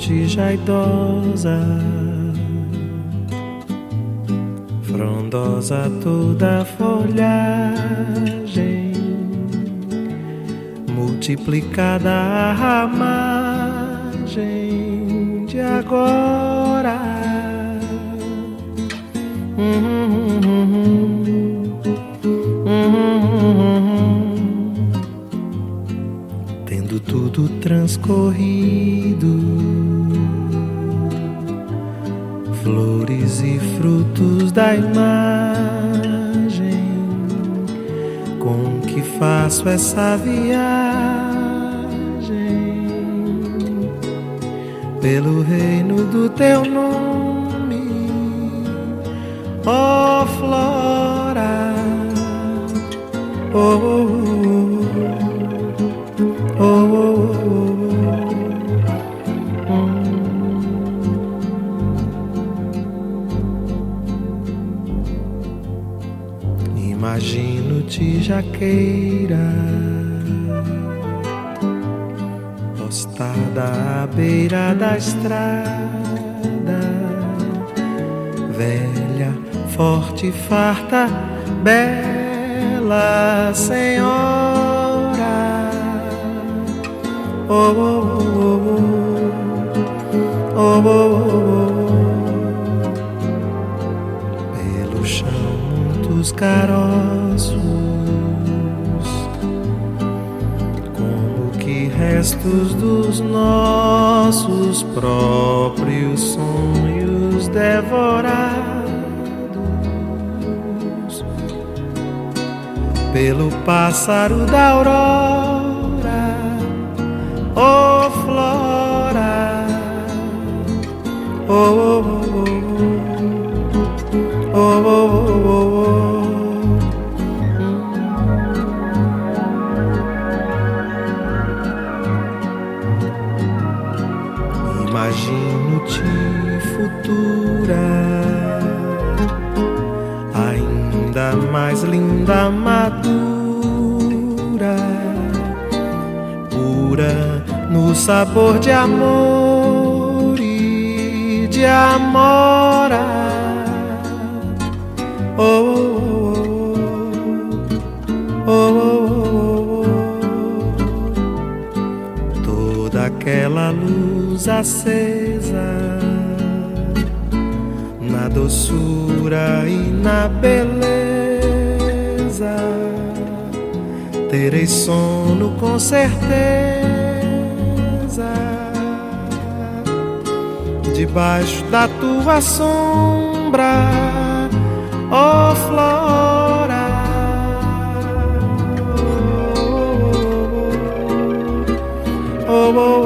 vertigem idosa, frondosa toda a folhagem, multiplicada a ramagem de agora. Tendo tudo transcorrido, flores e frutos da imagem, com que faço essa viagem pelo reino do teu nome, ó flora, oh, oh, oh, oh. Imagino-te jaqueira, postada à beira da estrada, velha, forte e farta, bela senhora. Oh, oh, oh, oh, oh, oh, oh. Pelo chão muitos caroços, como que restos dos nossos próprios sonhos devorados pelo pássaro da aurora, oh flora, oh, oh, oh, oh, oh, oh, oh. Imagino-te futura, ainda mais linda, madura, pura no sabor de amor e de amora. Oh, oh, oh, oh, oh. Toda aquela luz acesa na doçura e na beleza, terei sono com certeza debaixo da tua sombra, oh flora, oh, oh, oh, oh.